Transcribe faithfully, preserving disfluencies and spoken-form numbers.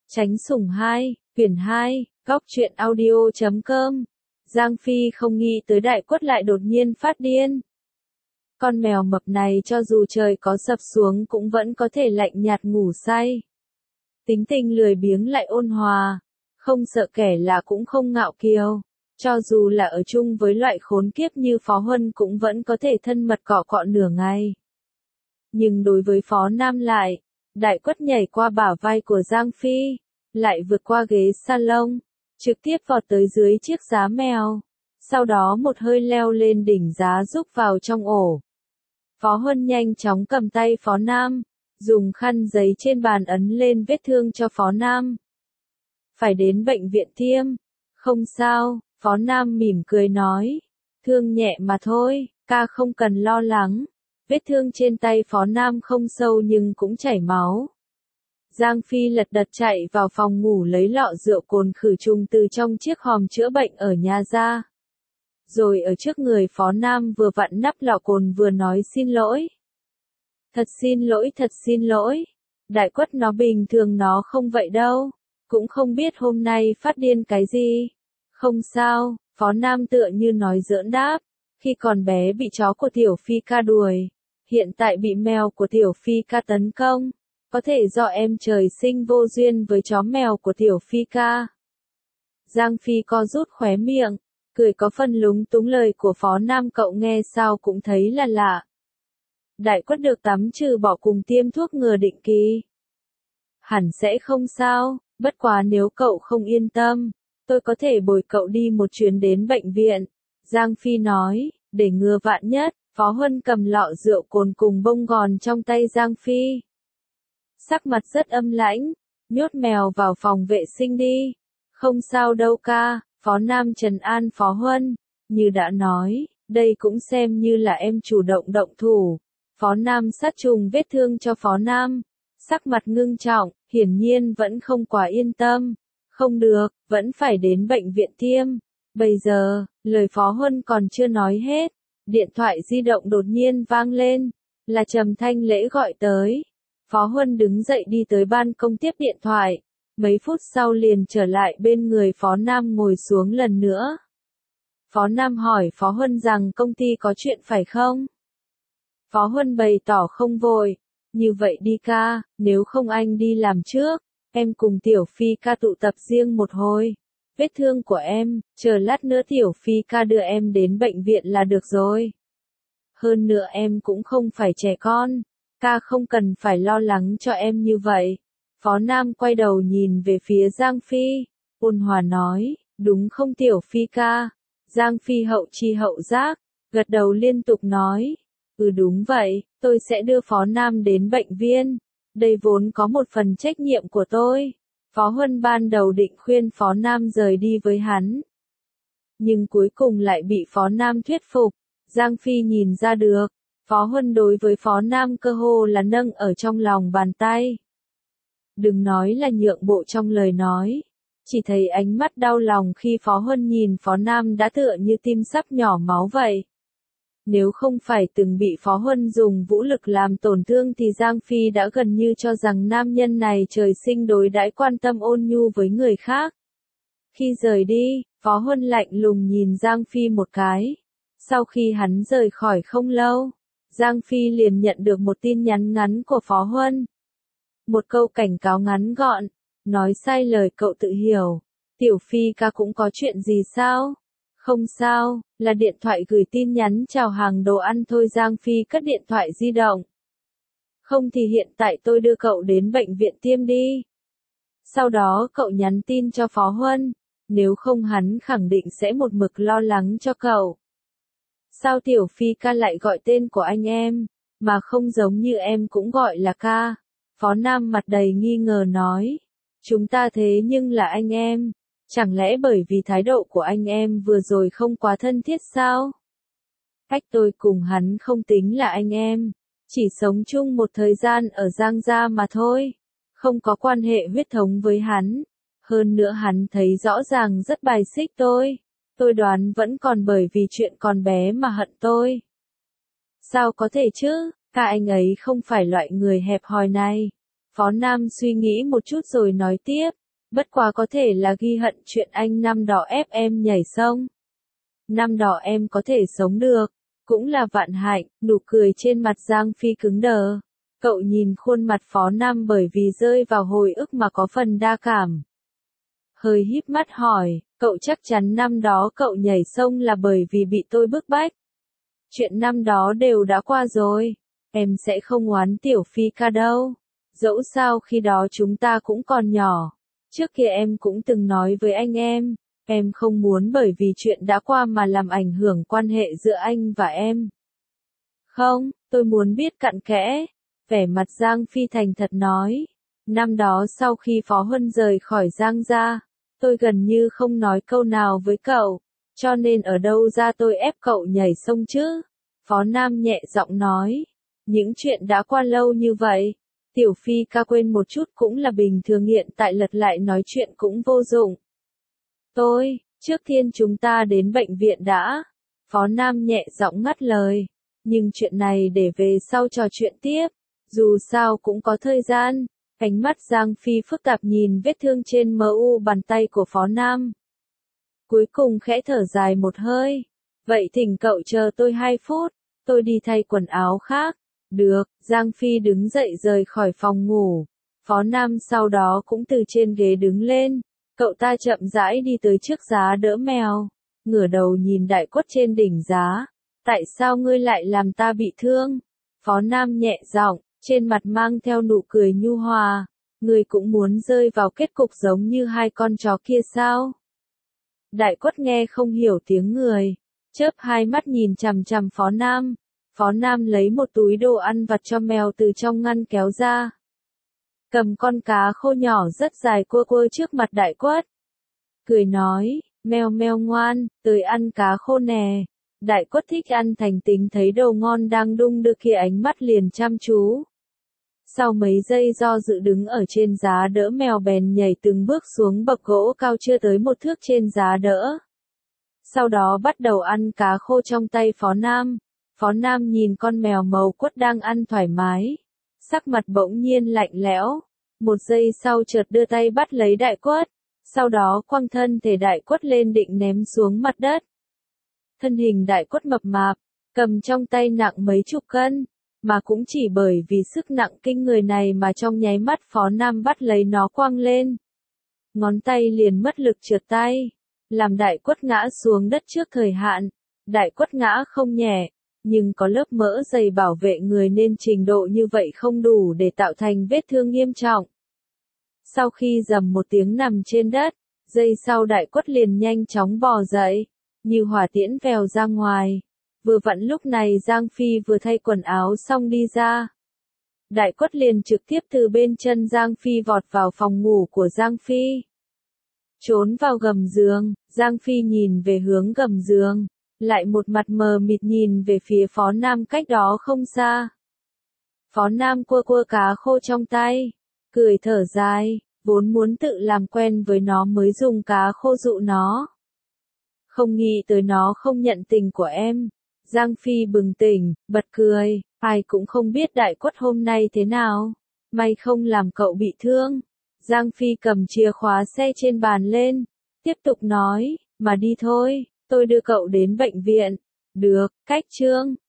Tránh sủng hai, quyển hai, góc truyện audio chấm com. Giang Phi không nghĩ tới Đại Quất lại đột nhiên phát điên. Con mèo mập này cho dù trời có sập xuống cũng vẫn có thể lạnh nhạt ngủ say. Tính tình lười biếng lại ôn hòa, không sợ kẻ lạ cũng không ngạo kiêu. Cho dù là ở chung với loại khốn kiếp như Phó Huân cũng vẫn có thể thân mật cọ cọ nửa ngày. Nhưng đối với Phó Nam lại, Đại Quất nhảy qua bả vai của Giang Phi, lại vượt qua ghế salon, trực tiếp vọt tới dưới chiếc giá mèo, sau đó một hơi leo lên đỉnh giá rúc vào trong ổ. Phó Huân nhanh chóng cầm tay Phó Nam, dùng khăn giấy trên bàn ấn lên vết thương cho Phó Nam. Phải đến bệnh viện tiêm. Không sao, Phó Nam mỉm cười nói. Thương nhẹ mà thôi, ca không cần lo lắng. Vết thương trên tay Phó Nam không sâu nhưng cũng chảy máu. Giang Phi lật đật chạy vào phòng ngủ lấy lọ rượu cồn khử trùng từ trong chiếc hòm chữa bệnh ở nhà ra. Rồi ở trước người Phó Nam vừa vặn nắp lọ cồn vừa nói xin lỗi. Thật xin lỗi, thật xin lỗi. Đại Quất nó bình thường nó không vậy đâu. Cũng không biết hôm nay phát điên cái gì. Không sao, Phó Nam tựa như nói giỡn đáp. Khi còn bé bị chó của Tiểu Phi ca đuổi. Hiện tại bị mèo của Tiểu Phi ca tấn công. Có thể do em trời sinh vô duyên với chó mèo của Tiểu Phi ca. Giang Phi co rút khóe miệng, cười có phần lúng túng lời của Phó Nam cậu nghe sao cũng thấy là lạ. Đại Quất được tắm trừ bỏ cùng tiêm thuốc ngừa định kỳ. Hẳn sẽ không sao, bất quá nếu cậu không yên tâm, tôi có thể bồi cậu đi một chuyến đến bệnh viện. Giang Phi nói, để ngừa vạn nhất, Phó Huân cầm lọ rượu cồn cùng bông gòn trong tay Giang Phi. Sắc mặt rất âm lãnh, nhốt mèo vào phòng vệ sinh đi. Không sao đâu ca, Phó Nam trấn an Phó Huân, như đã nói, đây cũng xem như là em chủ động động thủ. Phó Nam sát trùng vết thương cho Phó Nam, sắc mặt ngưng trọng, hiển nhiên vẫn không quá yên tâm. Không được, vẫn phải đến bệnh viện tiêm. Bây giờ, lời Phó Huân còn chưa nói hết, điện thoại di động đột nhiên vang lên, là Trầm Thanh Lễ gọi tới. Phó Huân đứng dậy đi tới ban công tiếp điện thoại, mấy phút sau liền trở lại bên người Phó Nam ngồi xuống lần nữa. Phó Nam hỏi Phó Huân rằng công ty có chuyện phải không? Phó Huân bày tỏ không vội, như vậy đi ca, nếu không anh đi làm trước, em cùng Tiểu Phi ca tụ tập riêng một hồi. Vết thương của em, chờ lát nữa Tiểu Phi ca đưa em đến bệnh viện là được rồi. Hơn nữa em cũng không phải trẻ con. Ca không cần phải lo lắng cho em như vậy. Phó Nam quay đầu nhìn về phía Giang Phi, ôn hòa nói, đúng không Tiểu Phi ca? Giang Phi hậu chi hậu giác, gật đầu liên tục nói, ừ đúng vậy, tôi sẽ đưa Phó Nam đến bệnh viện. Đây vốn có một phần trách nhiệm của tôi. Phó Huân ban đầu định khuyên Phó Nam rời đi với hắn. Nhưng cuối cùng lại bị Phó Nam thuyết phục. Giang Phi nhìn ra được. Phó Huân đối với Phó Nam cơ hồ là nâng ở trong lòng bàn tay. Đừng nói là nhượng bộ trong lời nói. Chỉ thấy ánh mắt đau lòng khi Phó Huân nhìn Phó Nam đã tựa như tim sắp nhỏ máu vậy. Nếu không phải từng bị Phó Huân dùng vũ lực làm tổn thương thì Giang Phi đã gần như cho rằng nam nhân này trời sinh đối đãi quan tâm ôn nhu với người khác. Khi rời đi, Phó Huân lạnh lùng nhìn Giang Phi một cái. Sau khi hắn rời khỏi không lâu, Giang Phi liền nhận được một tin nhắn ngắn của Phó Huân. Một câu cảnh cáo ngắn gọn, nói sai lời cậu tự hiểu. Tiểu Phi ca cũng có chuyện gì sao? Không sao, là điện thoại gửi tin nhắn chào hàng đồ ăn thôi. Giang Phi cất điện thoại di động. Không thì hiện tại tôi đưa cậu đến bệnh viện tiêm đi. Sau đó cậu nhắn tin cho Phó Huân, nếu không hắn khẳng định sẽ một mực lo lắng cho cậu. Sao Tiểu Phi ca lại gọi tên của anh em, mà không giống như em cũng gọi là ca? Phó Nam mặt đầy nghi ngờ nói. Chúng ta thế nhưng là anh em. Chẳng lẽ bởi vì thái độ của anh em vừa rồi không quá thân thiết sao? Cách tôi cùng hắn không tính là anh em. Chỉ sống chung một thời gian ở Giang Gia mà thôi. Không có quan hệ huyết thống với hắn. Hơn nữa hắn thấy rõ ràng rất bài xích tôi. Tôi đoán vẫn còn bởi vì chuyện còn bé mà hận tôi. Sao có thể chứ, cả anh ấy không phải loại người hẹp hòi này. Phó Nam suy nghĩ một chút rồi nói tiếp, bất quá có thể là ghi hận chuyện anh năm đó ép em nhảy sông. Năm đó em có thể sống được, cũng là vạn hạnh, nụ cười trên mặt Giang Phi cứng đờ. Cậu nhìn khuôn mặt Phó Nam bởi vì rơi vào hồi ức mà có phần đa cảm. Hơi híp mắt hỏi, cậu chắc chắn năm đó cậu nhảy sông là bởi vì bị tôi bức bách. Chuyện năm đó đều đã qua rồi, em sẽ không oán Tiểu Phi ca đâu. Dẫu sao khi đó chúng ta cũng còn nhỏ. Trước kia em cũng từng nói với anh em, em không muốn bởi vì chuyện đã qua mà làm ảnh hưởng quan hệ giữa anh và em. Không, tôi muốn biết cặn kẽ. Vẻ mặt Giang Phi thành thật nói. Năm đó sau khi Phó Huân rời khỏi Giang gia, tôi gần như không nói câu nào với cậu, cho nên ở đâu ra tôi ép cậu nhảy sông chứ? Phó Nam nhẹ giọng nói. Những chuyện đã qua lâu như vậy, Tiểu Phi ca quên một chút cũng là bình thường, hiện tại lật lại nói chuyện cũng vô dụng. Tôi, trước tiên chúng ta đến bệnh viện đã. Phó Nam nhẹ giọng ngắt lời. Nhưng chuyện này để về sau trò chuyện tiếp. Dù sao cũng có thời gian. Ánh mắt Giang Phi phức tạp nhìn vết thương trên mờ u bàn tay của Phó Nam. Cuối cùng khẽ thở dài một hơi. Vậy thỉnh cậu chờ tôi hai phút. Tôi đi thay quần áo khác. Được, Giang Phi đứng dậy rời khỏi phòng ngủ. Phó Nam sau đó cũng từ trên ghế đứng lên. Cậu ta chậm rãi đi tới trước giá đỡ mèo. Ngửa đầu nhìn Đại Quất trên đỉnh giá. Tại sao ngươi lại làm ta bị thương? Phó Nam nhẹ giọng, trên mặt mang theo nụ cười nhu hòa. Ngươi cũng muốn rơi vào kết cục giống như hai con chó kia sao? Đại Quất nghe không hiểu tiếng người. Chớp hai mắt nhìn chằm chằm Phó Nam. Phó Nam lấy một túi đồ ăn vặt cho mèo từ trong ngăn kéo ra. Cầm con cá khô nhỏ rất dài cua cua trước mặt Đại Quất. Cười nói, mèo mèo ngoan, tới ăn cá khô nè. Đại Quất thích ăn thành tính thấy đồ ngon đang đung đưa kia ánh mắt liền chăm chú. Sau mấy giây do dự đứng ở trên giá đỡ mèo bèn nhảy từng bước xuống bậc gỗ cao chưa tới một thước trên giá đỡ. Sau đó bắt đầu ăn cá khô trong tay Phó Nam. Phó Nam nhìn con mèo màu quất đang ăn thoải mái. Sắc mặt bỗng nhiên lạnh lẽo. Một giây sau chợt đưa tay bắt lấy Đại Quất. Sau đó quăng thân thể Đại Quất lên định ném xuống mặt đất. Thân hình Đại Quất mập mạp, cầm trong tay nặng mấy chục cân. Mà cũng chỉ bởi vì sức nặng kinh người này mà trong nháy mắt Phó Nam bắt lấy nó quăng lên. Ngón tay liền mất lực trượt tay. Làm Đại Quất ngã xuống đất trước thời hạn. Đại Quất ngã không nhẹ. Nhưng có lớp mỡ dày bảo vệ người nên trình độ như vậy không đủ để tạo thành vết thương nghiêm trọng. Sau khi rầm một tiếng nằm trên đất, giây sau Đại Quất liền nhanh chóng bò dậy, như hỏa tiễn vèo ra ngoài. Vừa vặn lúc này Giang Phi vừa thay quần áo xong đi ra. Đại Quất liền trực tiếp từ bên chân Giang Phi vọt vào phòng ngủ của Giang Phi. Trốn vào gầm giường, Giang Phi nhìn về hướng gầm giường. Lại một mặt mờ mịt nhìn về phía Phó Nam cách đó không xa. Phó Nam cua cua cá khô trong tay, cười thở dài, vốn muốn tự làm quen với nó mới dùng cá khô dụ nó. Không nghĩ tới nó không nhận tình của em. Giang Phi bừng tỉnh, bật cười, ai cũng không biết Đại Quất hôm nay thế nào. May không làm cậu bị thương. Giang Phi cầm chìa khóa xe trên bàn lên, tiếp tục nói, mà đi thôi. Tôi đưa cậu đến bệnh viện. Được, cách chương.